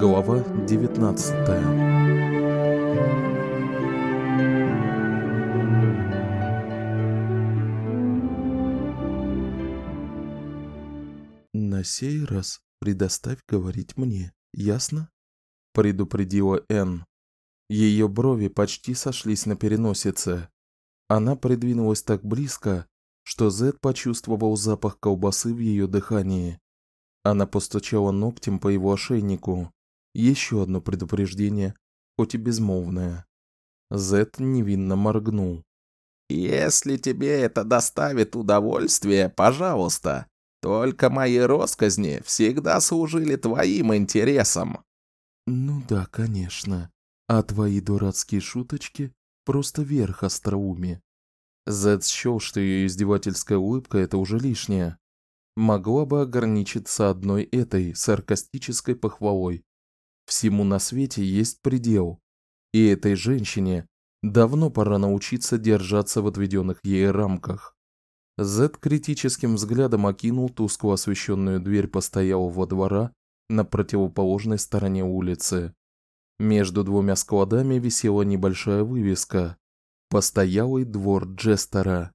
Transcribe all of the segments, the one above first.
Глава 19. «На сей раз предоставь говорить мне, ясно?» — предупредила Энн. Ее брови почти сошлись на переносице. Она придвинулась так близко, что Зед почувствовал запах колбасы в ее дыхании. Она постучала ногтем по его ошейнику. Еще одно предупреждение, хоть и безмолвное. Зед невинно моргнул. «Если тебе это доставит удовольствие, пожалуйста. Только мои россказни всегда служили твоим интересам». «Ну да, конечно. А твои дурацкие шуточки — просто верх остроумия». Зед счёл, что ее издевательская улыбка — это уже лишнее. Могла бы ограничиться одной этой саркастической похвалой. Всему на свете есть предел, и этой женщине давно пора научиться держаться в отведенных ей рамках. Зед критическим взглядом окинул тускло освещенную дверь постоялого двора на противоположной стороне улицы. Между двумя складами висела небольшая вывеска «Постоялый двор Джестера».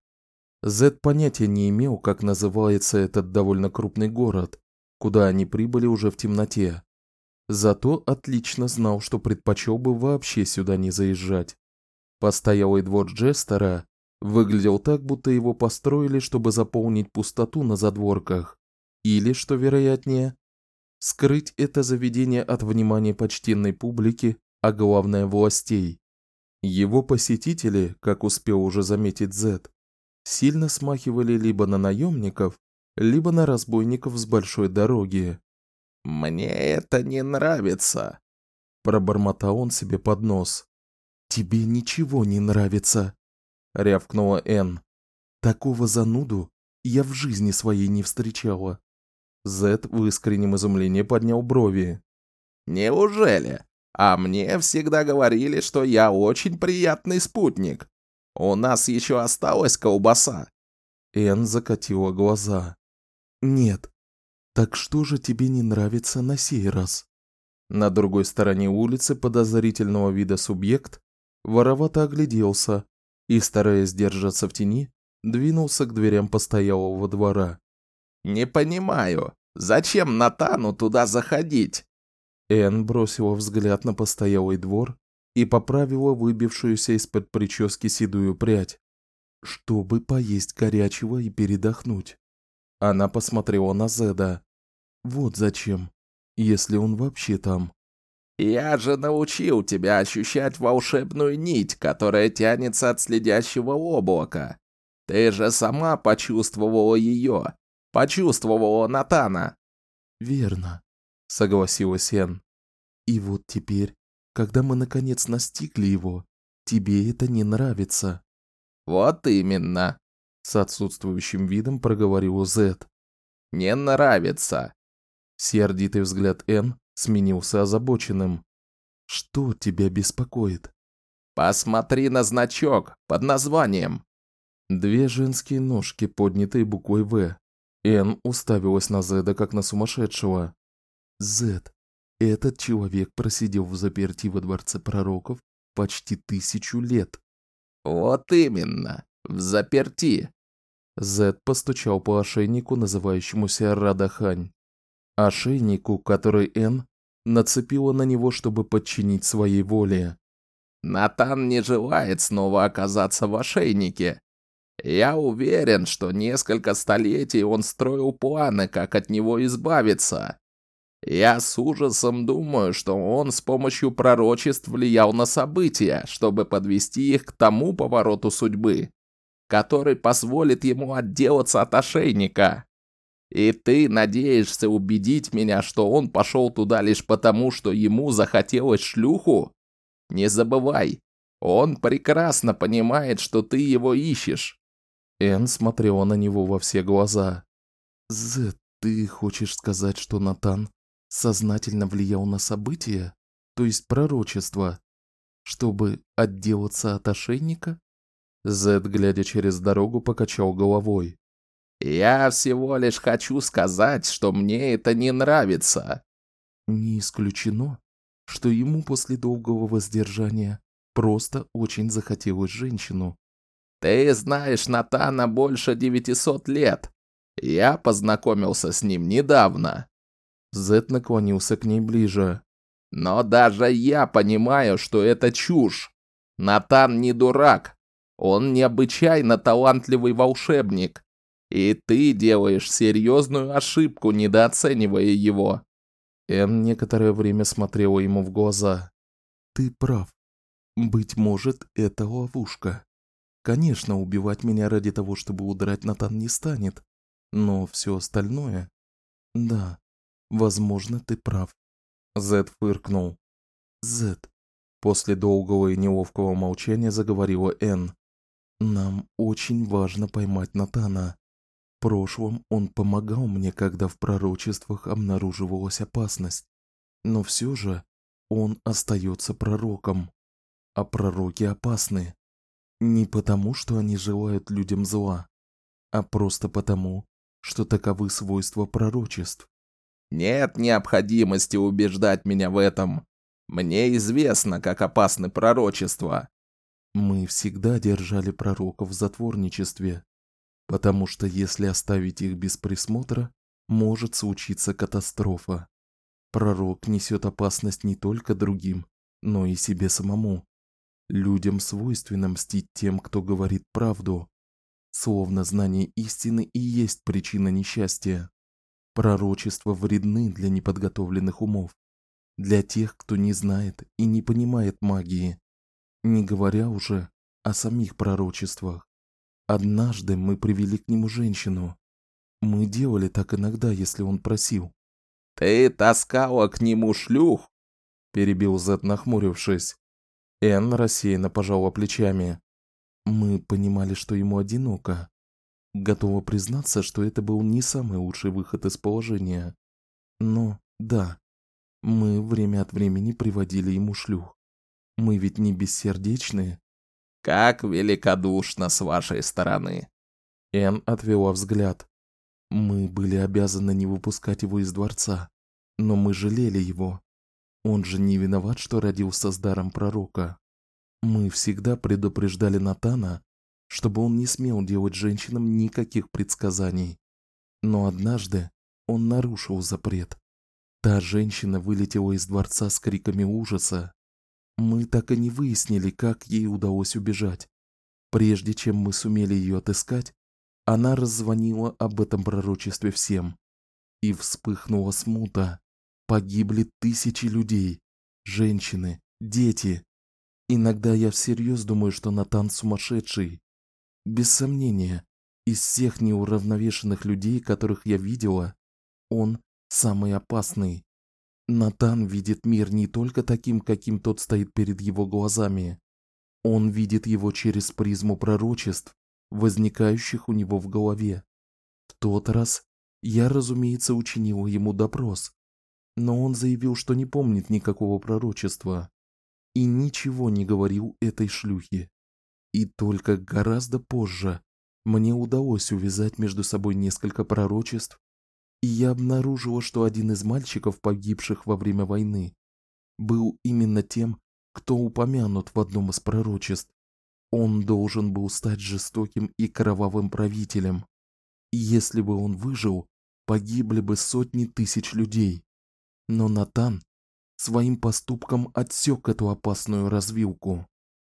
Зед понятия не имел, как называется этот довольно крупный город, куда они прибыли уже в темноте. Зато отлично знал, что предпочел бы вообще сюда не заезжать. Постоялый двор Джестера выглядел так, будто его построили, чтобы заполнить пустоту на задворках, или, что вероятнее, скрыть это заведение от внимания почтенной публики, а главное властей. Его посетители, как успел уже заметить Зед, сильно смахивали либо на наемников, либо на разбойников с большой дороги. «Мне это не нравится», — пробормотал он себе под нос. «Тебе ничего не нравится», — рявкнула Энн. «Такого зануду я в жизни своей не встречала». Зед в искреннем изумлении поднял брови. «Неужели? А мне всегда говорили, что я очень приятный спутник. У нас еще осталась колбаса». Энн закатила глаза. «Нет. Так что же тебе не нравится на сей раз?» На другой стороне улицы подозрительного вида субъект воровато огляделся и, стараясь держаться в тени, двинулся к дверям постоялого двора. «Не понимаю, зачем Натану туда заходить?» Энн бросила взгляд на постоялый двор и поправила выбившуюся из-под прически седую прядь. «Чтобы поесть горячего и передохнуть». Она посмотрела на Зеда. «Вот зачем, если он вообще там». «Я же научил тебя ощущать волшебную нить, которая тянется от следящего облака. Ты же сама почувствовала ее, почувствовала Натана». «Верно», — согласилась Энн. «И вот теперь, когда мы наконец настигли его, тебе это не нравится». «Вот именно», — с отсутствующим видом проговорил Зед. «не нравится». Сердитый взгляд Энн сменился озабоченным. «Что тебя беспокоит?» «Посмотри на значок под названием». Две женские ножки, поднятые буквой «В». Энн уставилась на Зеда, как на сумасшедшего. «Зед, этот человек просидел взаперти во дворце пророков почти 1000 лет». «Вот именно, взаперти». Зед постучал по ошейнику, называющемуся Радахань. Ошейнику, который Энн нацепила на него, чтобы подчинить своей воле. «Натан не желает снова оказаться в ошейнике. Я уверен, что несколько столетий он строил планы, как от него избавиться. Я с ужасом думаю, что он с помощью пророчеств влиял на события, чтобы подвести их к тому повороту судьбы, который позволит ему отделаться от ошейника. И ты надеешься убедить меня, что он пошел туда лишь потому, что ему захотелось шлюху? Не забывай, он прекрасно понимает, что ты его ищешь». Энн смотрела на него во все глаза. «Зед, ты хочешь сказать, что Натан сознательно влиял на события, то есть пророчество, чтобы отделаться от ошейника?» Зед, глядя через дорогу, покачал головой. «Я всего лишь хочу сказать, что мне это не нравится». Не исключено, что ему после долгого воздержания просто очень захотелось женщину. Ты знаешь Натана больше 900 лет. Я познакомился с ним недавно. Зет наклонился к ней ближе. Но даже я понимаю, что это чушь. Натан не дурак. Он необычайно талантливый волшебник. И ты делаешь серьезную ошибку, недооценивая его. Энн некоторое время смотрела ему в глаза. Ты прав. Быть может, это ловушка. Конечно, убивать меня ради того, чтобы удрать, Натан не станет. Но все остальное... Да, возможно, ты прав. Зет фыркнул. Зет. После долгого и неловкого молчания заговорила Энн. Нам очень важно поймать Натана. В прошлом он помогал мне, когда в пророчествах обнаруживалась опасность. Но все же он остается пророком. А пророки опасны. Не потому, что они желают людям зла, а просто потому, что таковы свойства пророчеств. Нет необходимости убеждать меня в этом. Мне известно, как опасны пророчества. Мы всегда держали пророков в затворничестве, потому что если оставить их без присмотра, может случиться катастрофа. Пророк несет опасность не только другим, но и себе самому. Людям свойственно мстить тем, кто говорит правду, словно знание истины и есть причина несчастья. Пророчества вредны для неподготовленных умов, для тех, кто не знает и не понимает магии, не говоря уже о самих пророчествах. Однажды мы привели к нему женщину. Мы делали так иногда, если он просил. «Ты таскала к нему шлюх?» — перебил Зет, нахмурившись. Энн рассеянно пожала плечами. Мы понимали, что ему одиноко. Готова признаться, что это был не самый лучший выход из положения. Но, да, мы время от времени приводили ему шлюх. Мы ведь не бессердечные. Как великодушно с вашей стороны. Энн отвела взгляд. Мы были обязаны не выпускать его из дворца, но мы жалели его. Он же не виноват, что родился с даром пророка. Мы всегда предупреждали Натана, чтобы он не смел делать женщинам никаких предсказаний. Но однажды он нарушил запрет. Та женщина вылетела из дворца с криками ужаса. Мы так и не выяснили, как ей удалось убежать. Прежде чем мы сумели ее отыскать, она раззвонила об этом пророчестве всем. И вспыхнула смута. Погибли тысячи людей, женщины, дети. Иногда я всерьез думаю, что Натан сумасшедший. Без сомнения, из всех неуравновешенных людей, которых я видела, он самый опасный. Натан видит мир не только таким, каким тот стоит перед его глазами. Он видит его через призму пророчеств, возникающих у него в голове. В тот раз я, разумеется, учинила ему допрос, но он заявил, что не помнит никакого пророчества и ничего не говорил этой шлюхе. И только гораздо позже мне удалось увязать между собой несколько пророчеств, и я обнаружила, что один из мальчиков, погибших во время войны, был именно тем, кто упомянут в одном из пророчеств. Он должен был стать жестоким и кровавым правителем. И если бы он выжил, погибли бы сотни тысяч людей. Но Натан своим поступком отсек эту опасную развилку.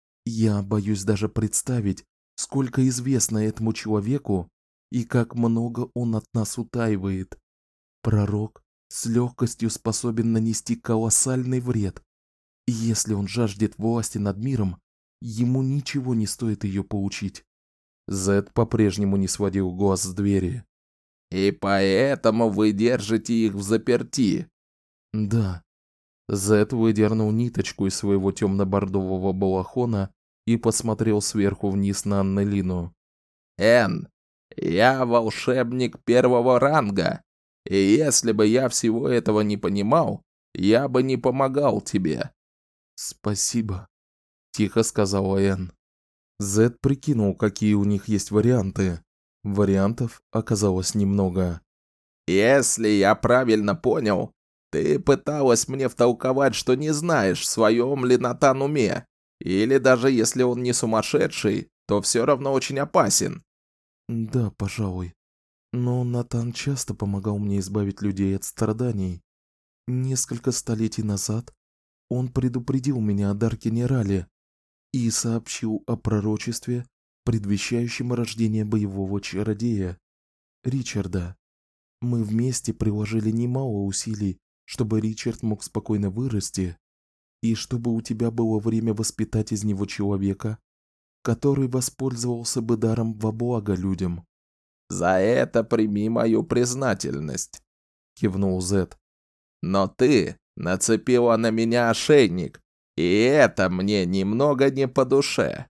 Я боюсь даже представить, сколько известно этому человеку и как много он от нас утаивает. Пророк с легкостью способен нанести колоссальный вред. И если он жаждет власти над миром, ему ничего не стоит ее получить. Зед по-прежнему не сводил глаз с двери. И поэтому вы держите их в заперти. Да. Зед выдернул ниточку из своего темно-бордового балахона и посмотрел сверху вниз на Аннелину. Энн, я волшебник первого ранга, и если бы я всего этого не понимал, я бы не помогал тебе. Спасибо, тихо сказала Энн. Зед прикинул, какие у них есть варианты. Вариантов оказалось немного. Если я правильно понял, Ты пыталась мне втолковать, что не знаешь, в своем ли Натан уме. Или даже если он не сумасшедший, то все равно очень опасен. Да, пожалуй. Но Натан часто помогал мне избавить людей от страданий. Несколько столетий назад он предупредил меня о Даркине Рале и сообщил о пророчестве, предвещающем рождение боевого чародея Ричарда. Мы вместе приложили немало усилий, чтобы Ричард мог спокойно вырасти, и чтобы у тебя было время воспитать из него человека, который воспользовался бы даром во благо людям. За это прими мою признательность, Кивнул Зет. но ты нацепила на меня ошейник, и это мне немного не по душе.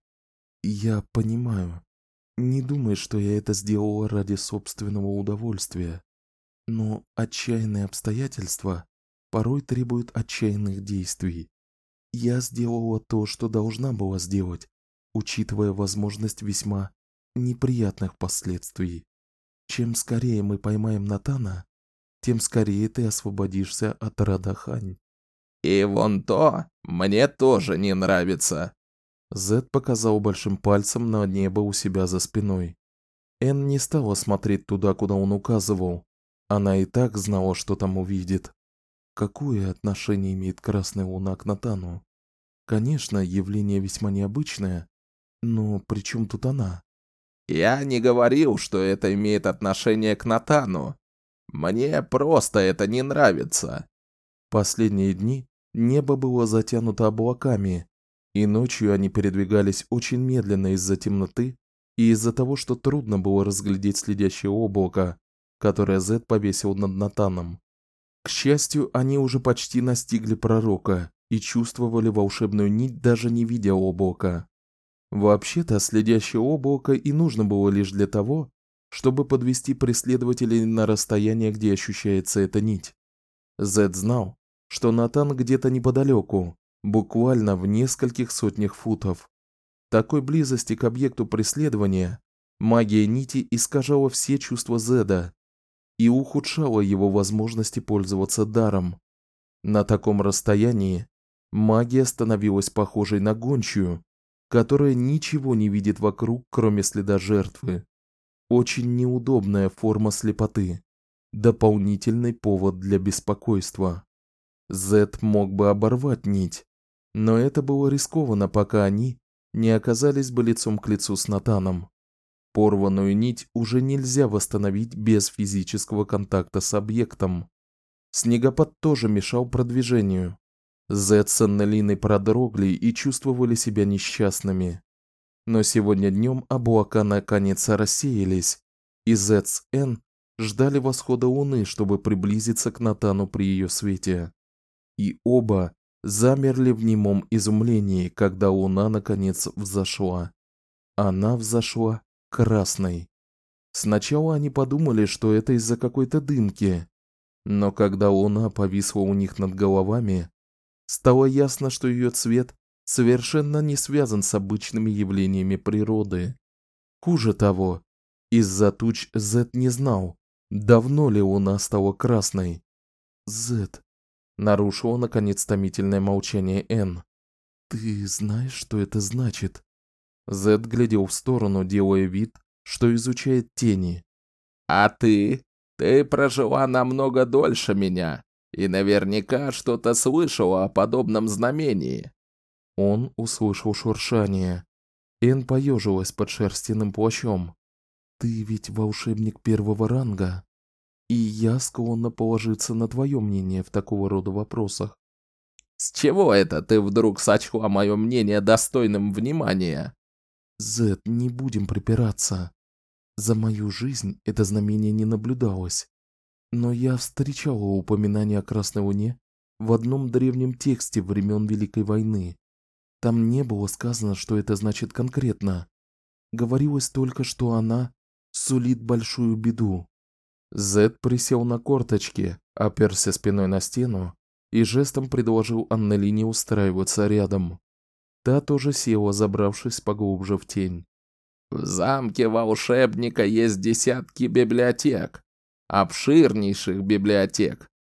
Я понимаю. Не думай, что я это сделала ради собственного удовольствия. Но отчаянные обстоятельства порой требуют отчаянных действий. Я сделала то, что должна была сделать, учитывая возможность весьма неприятных последствий. Чем скорее мы поймаем Натана, тем скорее ты освободишься от Радахань. И вон то мне тоже не нравится. Зед показал большим пальцем на небо у себя за спиной. Энн не стала смотреть туда, куда он указывал. Она и так знала, что там увидит. Какое отношение имеет Красная Луна к Натану? Конечно, явление весьма необычное, но при чем тут она? Я не говорил, что это имеет отношение к Натану. Мне просто это не нравится. Последние дни небо было затянуто облаками, и ночью они передвигались очень медленно из-за темноты и из-за того, что трудно было разглядеть следящее облако, которое Зед повесил над Натаном. К счастью, они уже почти настигли пророка и чувствовали волшебную нить, даже не видя облака. Вообще-то, следящее облако и нужно было лишь для того, чтобы подвести преследователей на расстояние, где ощущается эта нить. Зед знал, что Натан где-то неподалеку, буквально в нескольких сотнях футов. Такой близости к объекту преследования магия нити искажала все чувства Зеда и ухудшала его возможности пользоваться даром. На таком расстоянии магия становилась похожей на гончую, которая ничего не видит вокруг, кроме следа жертвы. Очень неудобная форма слепоты, дополнительный повод для беспокойства. Зед мог бы оборвать нить, но это было рискованно, пока они не оказались бы лицом к лицу с Натаном. Порванную нить уже нельзя восстановить без физического контакта с объектом. Снегопад тоже мешал продвижению. Зед с Аннелиной продрогли и чувствовали себя несчастными. Но сегодня днем облака наконец рассеялись, и Зед с Энн ждали восхода луны, чтобы приблизиться к Натану при ее свете. И оба замерли в немом изумлении, когда луна наконец взошла. Она взошла красной. Сначала они подумали, что это из-за какой-то дымки, но когда луна повисла у них над головами, стало ясно, что ее цвет совершенно не связан с обычными явлениями природы. Хуже того, из-за туч Зед не знал, давно ли луна стала красной. Зед, нарушила наконец томительное молчание Энн. Ты знаешь, что это значит? Зед глядел в сторону, делая вид, что изучает тени. А ты? Ты прожила намного дольше меня и наверняка что-то слышала о подобном знамении. Он услышал шуршание. Энн поежилась под шерстяным плащом. Ты ведь волшебник первого ранга, и я склонна положиться на твое мнение в такого рода вопросах. С чего это ты вдруг сочла мое мнение достойным внимания? Зед, не будем припираться. За мою жизнь это знамение не наблюдалось, но я встречала упоминание о Красной Луне в одном древнем тексте времен Великой войны. Там не было сказано, что это значит конкретно. Говорилось только, что она сулит большую беду. Зед присел на корточки, оперся спиной на стену и жестом предложил Аннелине устраиваться рядом. Та тоже села, забравшись поглубже в тень. В замке волшебника есть десятки библиотек, обширнейших библиотек.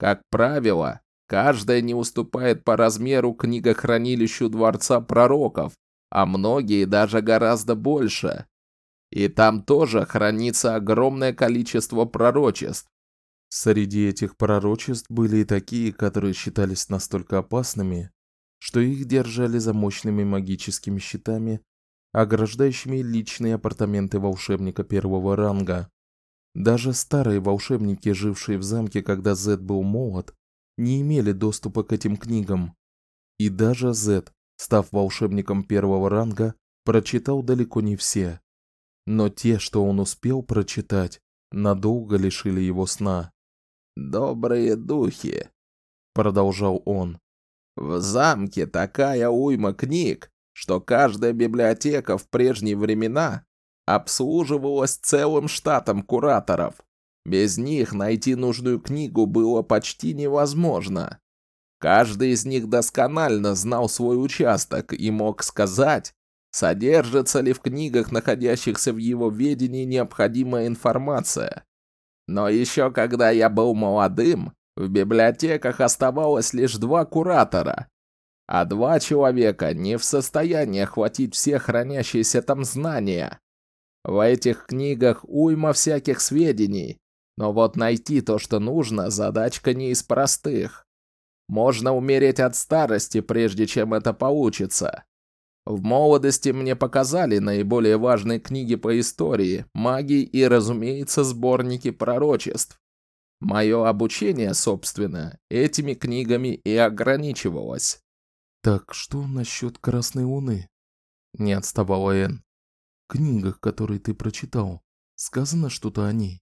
Как правило, каждая не уступает по размеру книгохранилищу Дворца Пророков, а многие даже гораздо больше. И там тоже хранится огромное количество пророчеств. Среди этих пророчеств были и такие, которые считались настолько опасными, что их держали за мощными магическими щитами, ограждающими личные апартаменты волшебника первого ранга. Даже старые волшебники, жившие в замке, когда Зед был молод, не имели доступа к этим книгам. И даже Зед, став волшебником первого ранга, прочитал далеко не все. Но те, что он успел прочитать, надолго лишили его сна. «Добрые духи», — продолжал он. «В замке такая уйма книг, что каждая библиотека в прежние времена обслуживалась целым штатом кураторов. Без них найти нужную книгу было почти невозможно. Каждый из них досконально знал свой участок и мог сказать, содержится ли в книгах, находящихся в его ведении, необходимая информация. Но еще когда я был молодым, в библиотеках оставалось лишь 2 куратора, а 2 человека не в состоянии охватить все хранящиеся там знания. В этих книгах уйма всяких сведений, но вот найти то, что нужно, задачка не из простых. Можно умереть от старости, прежде чем это получится. В молодости мне показали наиболее важные книги по истории, магии и, разумеется, сборники пророчеств. Мое обучение, собственно, этими книгами и ограничивалось. «Так что насчет Красной Луны?» — не отставала Энн. «В книгах, которые ты прочитал, сказано что-то о ней?»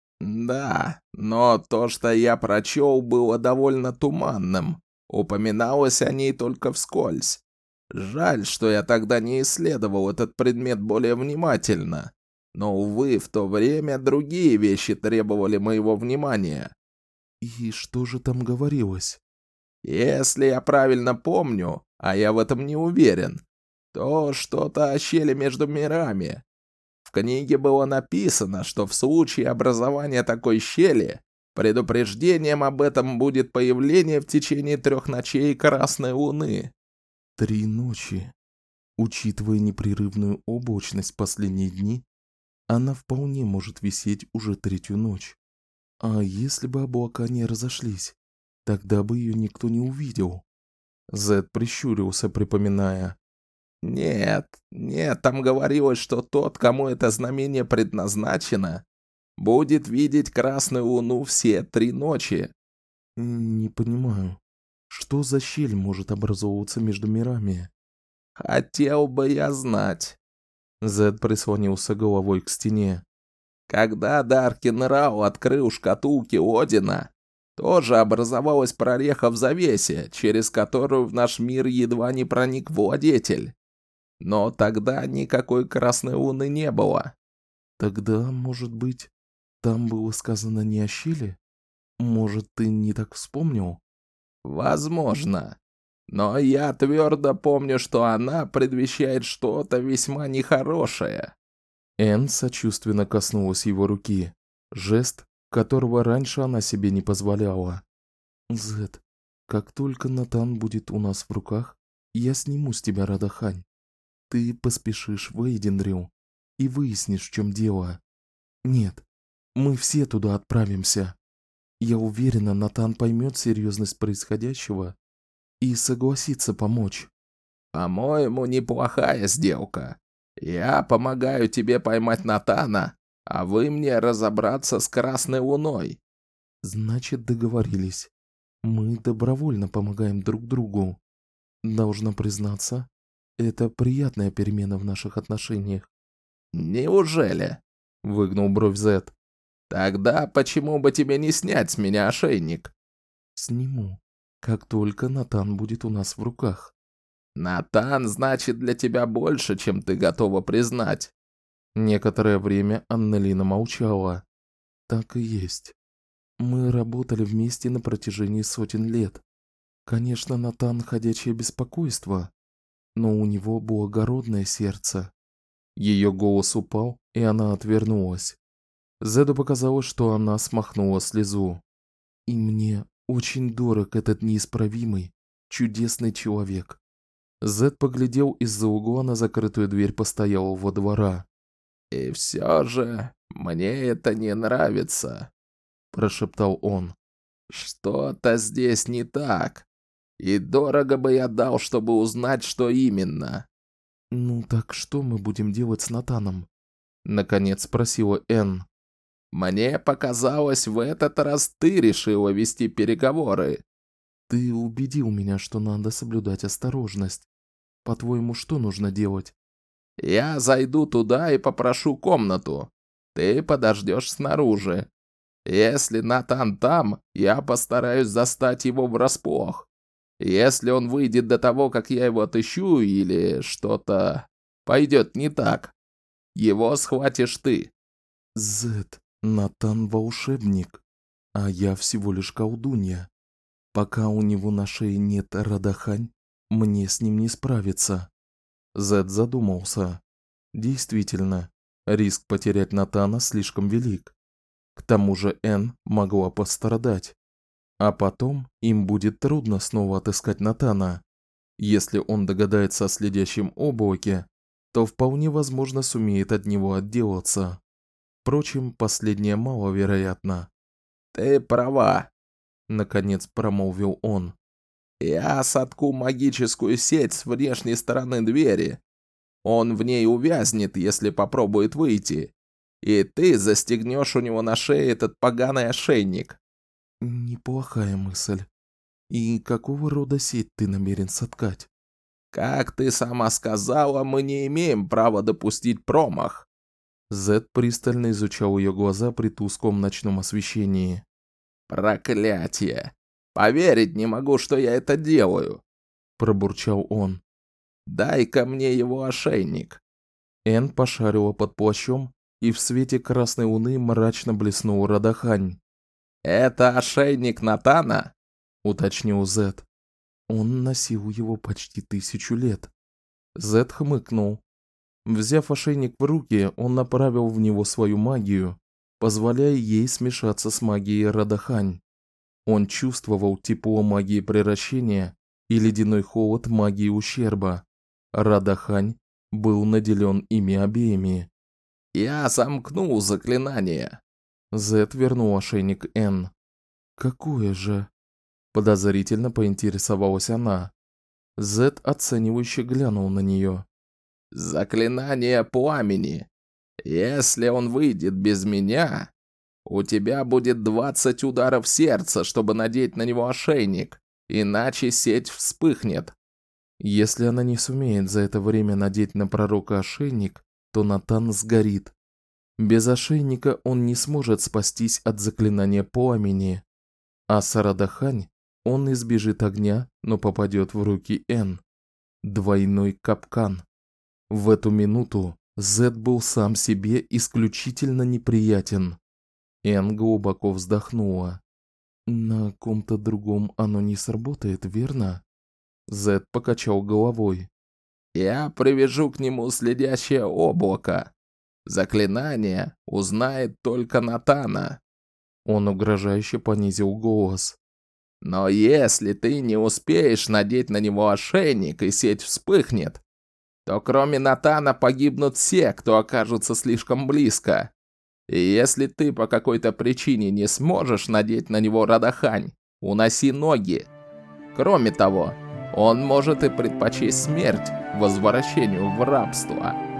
«Да, но то, что я прочел, было довольно туманным. Упоминалось о ней только вскользь. Жаль, что я тогда не исследовал этот предмет более внимательно. Но, увы, в то время другие вещи требовали моего внимания». «И что же там говорилось?» «Если я правильно помню, а я в этом не уверен, то что-то о щели между мирами. В книге было написано, что в случае образования такой щели предупреждением об этом будет появление в течение 3 ночей Красной Луны». 3 ночи. Учитывая непрерывную облачность в последние дни, она вполне может висеть уже 3-ю ночь. А если бы облака не разошлись, тогда бы ее никто не увидел. Зед прищурился, припоминая. Нет, там говорилось, что тот, кому это знамение предназначено, будет видеть Красную Луну все 3 ночи. Не понимаю, что за щель может образовываться между мирами? Хотел бы я знать. Зед прислонился головой к стене. Когда Даркин Рау открыл шкатулки Одина, тоже образовалась прореха в завесе, через которую в наш мир едва не проник владетель. Но тогда никакой Красной Луны не было. Тогда, может быть, там было сказано не о щели? Может, ты не так вспомнил? Возможно. Но я твердо помню, что она предвещает что-то весьма нехорошее. Энн сочувственно коснулась его руки. Жест, которого раньше она себе не позволяла. «Зед, как только Натан будет у нас в руках, я сниму с тебя Радахань. Ты поспешишь в Эйдендрил и выяснишь, в чем дело. Нет, мы все туда отправимся. Я уверена, Натан поймет серьезность происходящего и согласится помочь». По-моему, неплохая сделка. Я помогаю тебе поймать Натана, а вы мне разобраться с Красной Луной. Значит, договорились. Мы добровольно помогаем друг другу. Должна признаться, это приятная перемена в наших отношениях. Неужели? Выгнул бровь Зет. Тогда почему бы тебе не снять с меня ошейник? Сниму, как только Натан будет у нас в руках. Натан значит для тебя больше, чем ты готова признать. Некоторое время Аннелина молчала. Так и есть. Мы работали вместе на протяжении сотен лет. Конечно, Натан ходячее беспокойство, но у него благородное сердце. Ее голос упал, и она отвернулась. Зеду показалось, что она смахнула слезу. И мне очень дорог этот неисправимый, чудесный человек. Зед поглядел из-за угла на закрытую дверь постоялого двора. «И все же мне это не нравится», – прошептал он. «Что-то здесь не так, и дорого бы я дал, чтобы узнать, что именно». «Ну так что мы будем делать с Натаном?» – наконец спросила Энн. «Мне показалось, в этот раз ты решила вести переговоры». «Ты убедил меня, что надо соблюдать осторожность. По-твоему, что нужно делать?» «Я зайду туда и попрошу комнату. Ты подождешь снаружи. Если Натан там, я постараюсь застать его врасплох. Если он выйдет до того, как я его отыщу, или что-то пойдет не так, его схватишь ты». «Зед, Натан волшебник, а я всего лишь колдунья. Пока у него на шее нет Радахань, мне с ним не справиться». Зед задумался. Действительно, риск потерять Натана слишком велик. К тому же Энн могла пострадать. А потом им будет трудно снова отыскать Натана. Если он догадается о следящем облаке, то вполне возможно сумеет от него отделаться. Впрочем, последнее маловероятно. «Ты права», — наконец промолвил он. «Я сотку магическую сеть с внешней стороны двери. Он в ней увязнет, если попробует выйти. И ты застегнешь у него на шее этот поганый ошейник». «Неплохая мысль. И какого рода сеть ты намерен соткать?» «Как ты сама сказала, мы не имеем права допустить промах». Зед пристально изучал ее глаза при тусклом ночном освещении. «Проклятие! Поверить не могу, что я это делаю!» Пробурчал он. «Дай-ка мне его ошейник». Энн пошарила под плащом, и в свете красной луны мрачно блеснул Радахань. «Это ошейник Натана?» — уточнил Зед. «Он носил его почти 1000 лет». Зед хмыкнул. Взяв ошейник в руки, он направил в него свою магию, позволяя ей смешаться с магией Радахань. Он чувствовал тепло магии превращения и ледяной холод магии ущерба. Радахань был наделен ими обеими. «Я замкнул заклинание». Зед вернул ошейник Энн. «Какое же?» – подозрительно поинтересовалась она. Зед оценивающе глянул на нее. «Заклинание пламени. Если он выйдет без меня, у тебя будет 20 ударов сердца, чтобы надеть на него ошейник, иначе сеть вспыхнет». Если она не сумеет за это время надеть на пророка ошейник, то Натан сгорит. Без ошейника он не сможет спастись от заклинания пламени. А с Радахань он избежит огня, но попадет в руки Энн. Двойной капкан. В эту минуту Зед был сам себе исключительно неприятен. Энн глубоко вздохнула. «На ком-то другом оно не сработает, верно?» Зед покачал головой. «Я привяжу к нему следящее облако. Заклинание узнает только Натана». Он угрожающе понизил голос. «Но если ты не успеешь надеть на него ошейник и сеть вспыхнет, то кроме Натана погибнут все, кто окажутся слишком близко. И если ты по какой-то причине не сможешь надеть на него Радахань, уноси ноги. Кроме того, он может и предпочесть смерть возвращению в рабство».